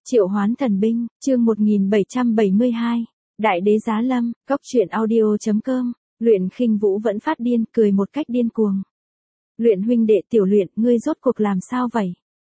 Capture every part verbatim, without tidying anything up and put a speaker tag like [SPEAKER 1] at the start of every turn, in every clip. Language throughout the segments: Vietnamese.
[SPEAKER 1] Triệu Hoán Thần Binh, chương một nghìn bảy trăm bảy mươi hai. Đại đế Giá Lâm, Cốc truyện audio chấm com. Luyện Khinh Vũ vẫn phát điên, cười một cách điên cuồng. Luyện huynh đệ Tiểu Luyện, ngươi rốt cuộc làm sao vậy?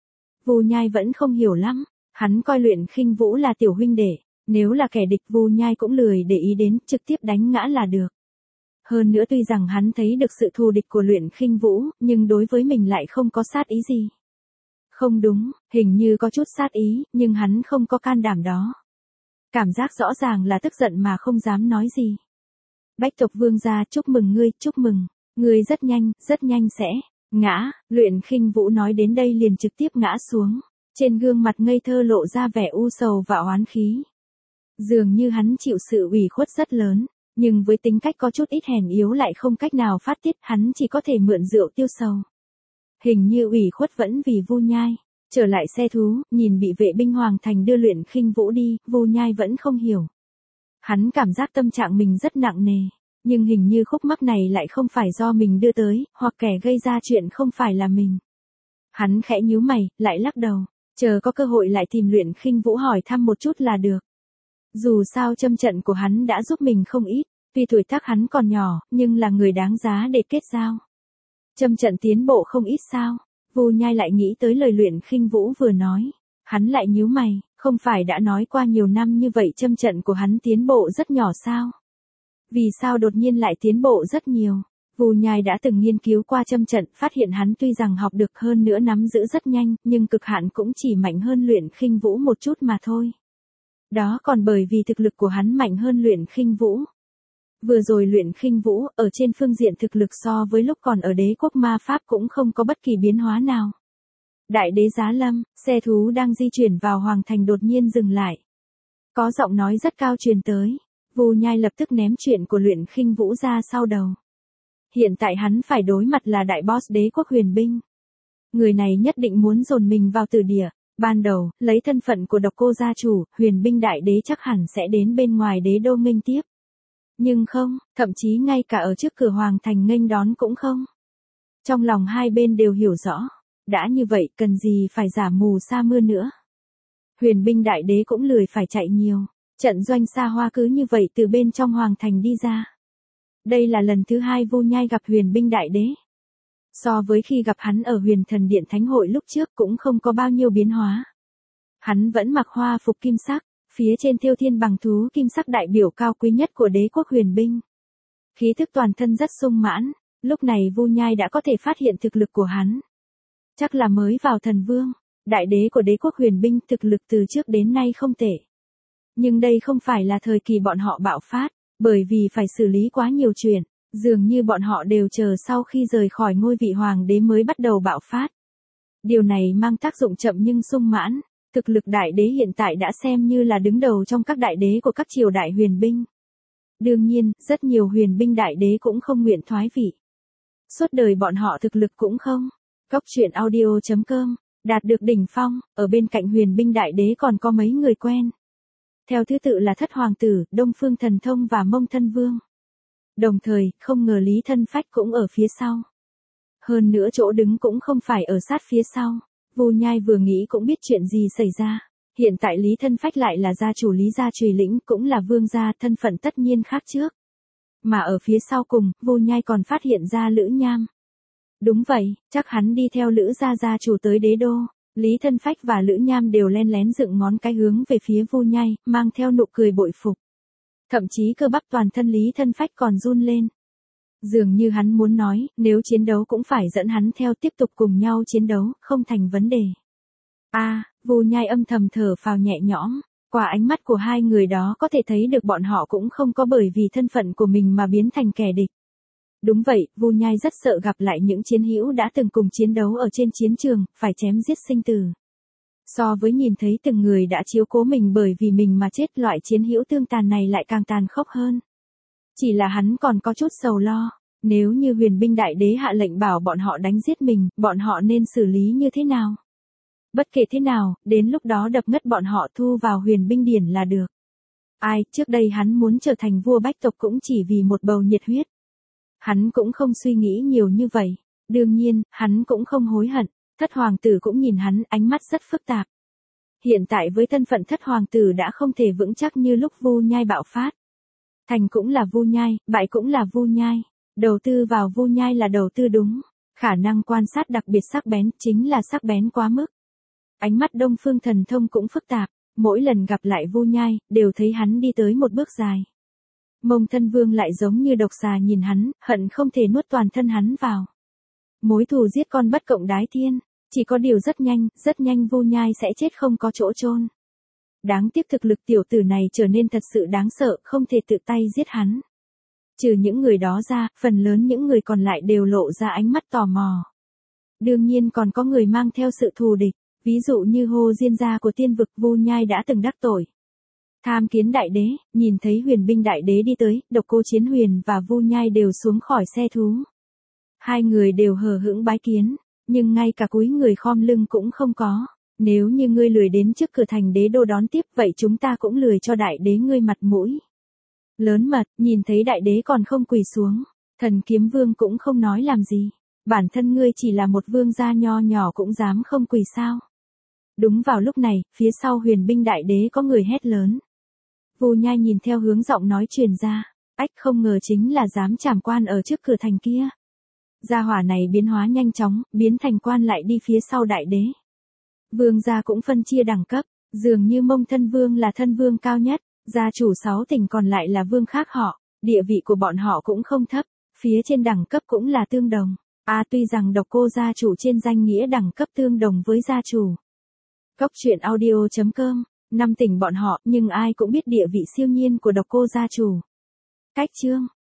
[SPEAKER 1] Vu Nhai vẫn không hiểu lắm, hắn coi Luyện Khinh Vũ là tiểu huynh đệ, nếu là kẻ địch Vu Nhai cũng lười để ý đến, trực tiếp đánh ngã là được. Hơn nữa tuy rằng hắn thấy được sự thù địch của Luyện Khinh Vũ, nhưng đối với mình lại không có sát ý gì. Không đúng, hình như có chút sát ý, nhưng hắn không có can đảm đó. Cảm giác rõ ràng là tức giận mà không dám nói gì. Bách tộc vương gia, chúc mừng ngươi, chúc mừng. Ngươi rất nhanh, rất nhanh sẽ ngã. Luyện Khinh Vũ nói đến đây liền trực tiếp ngã xuống. Trên gương mặt ngây thơ lộ ra vẻ u sầu và oán khí. Dường như hắn chịu sự ủy khuất rất lớn, nhưng với tính cách có chút ít hèn yếu lại không cách nào phát tiết, hắn chỉ có thể mượn rượu tiêu sầu. Hình như ủy khuất vẫn vì Vu Nhai. Trở lại xe thú, nhìn bị vệ binh Hoàng Thành đưa Luyện Khinh Vũ đi, Vu Nhai vẫn không hiểu. Hắn cảm giác tâm trạng mình rất nặng nề, nhưng hình như khúc mắc này lại không phải do mình đưa tới, hoặc kẻ gây ra chuyện không phải là mình. Hắn khẽ nhíu mày, lại lắc đầu, chờ có cơ hội lại tìm Luyện Khinh Vũ hỏi thăm một chút là được. Dù sao châm trận của hắn đã giúp mình không ít, tuy tuổi tác hắn còn nhỏ, nhưng là người đáng giá để kết giao. Châm trận tiến bộ không ít sao? Vu Nhai lại nghĩ tới lời Luyện Khinh Vũ vừa nói. Hắn lại nhíu mày, không phải đã nói qua nhiều năm như vậy châm trận của hắn tiến bộ rất nhỏ sao? Vì sao đột nhiên lại tiến bộ rất nhiều? Vu Nhai đã từng nghiên cứu qua châm trận, phát hiện hắn tuy rằng học được hơn nữa nắm giữ rất nhanh, nhưng cực hạn cũng chỉ mạnh hơn Luyện Khinh Vũ một chút mà thôi. Đó còn bởi vì thực lực của hắn mạnh hơn Luyện Khinh Vũ. Vừa rồi Luyện Khinh Vũ ở trên phương diện thực lực so với lúc còn ở đế quốc ma pháp cũng không có bất kỳ biến hóa nào. Đại đế Giá Lâm, xe thú đang di chuyển vào Hoàng Thành đột nhiên dừng lại. Có giọng nói rất cao truyền tới. Vu Nhai lập tức ném chuyện của Luyện Khinh Vũ ra sau đầu. Hiện tại hắn phải đối mặt là đại boss đế quốc huyền binh. Người này nhất định muốn dồn mình vào tử địa. Ban đầu, lấy thân phận của độc cô gia chủ, huyền binh đại đế chắc hẳn sẽ đến bên ngoài đế đô nghênh tiếp. Nhưng không, thậm chí ngay cả ở trước cửa Hoàng Thành nghênh đón cũng không. Trong lòng hai bên đều hiểu rõ, đã như vậy cần gì phải giả mù sa mưa nữa. Huyền binh đại đế cũng lười phải chạy nhiều, trận doanh xa hoa cứ như vậy từ bên trong Hoàng Thành đi ra. Đây là lần thứ hai Vu Nhai gặp huyền binh đại đế. So với khi gặp hắn ở Huyền Thần Điện Thánh Hội lúc trước cũng không có bao nhiêu biến hóa. Hắn vẫn mặc hoa phục kim sắc. Phía trên thêu thiên bằng thú kim sắc đại biểu cao quý nhất của đế quốc huyền binh. Khí thức toàn thân rất sung mãn, lúc này Vu Nhai đã có thể phát hiện thực lực của hắn. Chắc là mới vào thần vương, đại đế của đế quốc huyền binh thực lực từ trước đến nay không tệ. Nhưng đây không phải là thời kỳ bọn họ bạo phát, bởi vì phải xử lý quá nhiều chuyện, dường như bọn họ đều chờ sau khi rời khỏi ngôi vị hoàng đế mới bắt đầu bạo phát. Điều này mang tác dụng chậm nhưng sung mãn. Thực lực đại đế hiện tại đã xem như là đứng đầu trong các đại đế của các triều đại huyền binh. Đương nhiên, rất nhiều huyền binh đại đế cũng không nguyện thoái vị. Suốt đời bọn họ thực lực cũng không. Cốc truyện audio chấm com, đạt được đỉnh phong, ở bên cạnh huyền binh đại đế còn có mấy người quen. Theo thứ tự là Thất Hoàng Tử, Đông Phương Thần Thông và Mông Thân Vương. Đồng thời, không ngờ Lý Thân Phách cũng ở phía sau. Hơn nữa chỗ đứng cũng không phải ở sát phía sau. Vu Nhai vừa nghĩ cũng biết chuyện gì xảy ra. Hiện tại Lý Thân Phách lại là gia chủ Lý gia Trùy Lĩnh, cũng là vương gia, thân phận tất nhiên khác trước. Mà ở phía sau cùng, Vu Nhai còn phát hiện ra Lữ Nham. Đúng vậy, chắc hắn đi theo Lữ gia gia chủ tới đế đô. Lý Thân Phách và Lữ Nham đều len lén dựng ngón cái hướng về phía Vu Nhai, mang theo nụ cười bội phục. Thậm chí cơ bắp toàn thân Lý Thân Phách còn run lên. Dường như hắn muốn nói, nếu chiến đấu cũng phải dẫn hắn theo tiếp tục cùng nhau chiến đấu, không thành vấn đề. A, à, Vu Nhai âm thầm thở phào nhẹ nhõm, qua ánh mắt của hai người đó có thể thấy được bọn họ cũng không có bởi vì thân phận của mình mà biến thành kẻ địch. Đúng vậy, Vu Nhai rất sợ gặp lại những chiến hữu đã từng cùng chiến đấu ở trên chiến trường, phải chém giết sinh tử. So với nhìn thấy từng người đã chiếu cố mình bởi vì mình mà chết, loại chiến hữu tương tàn này lại càng tàn khốc hơn. Chỉ là hắn còn có chút sầu lo, nếu như huyền binh đại đế hạ lệnh bảo bọn họ đánh giết mình, bọn họ nên xử lý như thế nào? Bất kể thế nào, đến lúc đó đập ngất bọn họ thu vào huyền binh điển là được. Ai, trước đây hắn muốn trở thành vua bách tộc cũng chỉ vì một bầu nhiệt huyết. Hắn cũng không suy nghĩ nhiều như vậy. Đương nhiên, hắn cũng không hối hận. Thất Hoàng Tử cũng nhìn hắn, ánh mắt rất phức tạp. Hiện tại với thân phận thất hoàng tử đã không thể vững chắc như lúc Vu Nhai bạo phát. Thành cũng là Vu Nhai, bại cũng là Vu Nhai. Đầu tư vào Vu Nhai là đầu tư đúng. Khả năng quan sát đặc biệt sắc bén, chính là sắc bén quá mức. Ánh mắt Đông Phương Thần Thông cũng phức tạp, mỗi lần gặp lại Vu Nhai, đều thấy hắn đi tới một bước dài. Mông Thân Vương lại giống như độc xà nhìn hắn, hận không thể nuốt toàn thân hắn vào. Mối thù giết con bất cộng đái thiên, chỉ có điều rất nhanh, rất nhanh Vu Nhai sẽ chết không có chỗ chôn. Đáng tiếc thực lực tiểu tử này trở nên thật sự đáng sợ, không thể tự tay giết hắn. Trừ những người đó ra, phần lớn những người còn lại đều lộ ra ánh mắt tò mò. Đương nhiên còn có người mang theo sự thù địch, ví dụ như Hồ Diên gia của tiên vực Vu Nhai đã từng đắc tội. Tham kiến đại đế, nhìn thấy huyền binh đại đế đi tới, Độc Cô Chiến Huyền và Vu Nhai đều xuống khỏi xe thú. Hai người đều hờ hững bái kiến, nhưng ngay cả cúi người khom lưng cũng không có. Nếu như ngươi lười đến trước cửa thành đế đô đón tiếp, vậy chúng ta cũng lười cho đại đế ngươi mặt mũi. Lớn mật, nhìn thấy đại đế còn không quỳ xuống. Thần Kiếm Vương cũng không nói làm gì. Bản thân ngươi chỉ là một vương gia nho nhỏ cũng dám không quỳ sao. Đúng vào lúc này, phía sau huyền binh đại đế có người hét lớn. Vu Nhai nhìn theo hướng giọng nói truyền ra. Ách, không ngờ chính là dám trảm quan ở trước cửa thành kia. Gia hỏa này biến hóa nhanh chóng, biến thành quan lại đi phía sau đại đế. Vương gia cũng phân chia đẳng cấp, dường như Mông Thân Vương là thân vương cao nhất, gia chủ sáu tỉnh còn lại là vương khác họ, địa vị của bọn họ cũng không thấp, phía trên đẳng cấp cũng là tương đồng. À, tuy rằng Độc Cô gia chủ trên danh nghĩa đẳng cấp tương đồng với gia chủ. Cốc truyện audio chấm com, năm tỉnh bọn họ, nhưng ai cũng biết địa vị siêu nhiên của Độc Cô gia chủ. Cách chương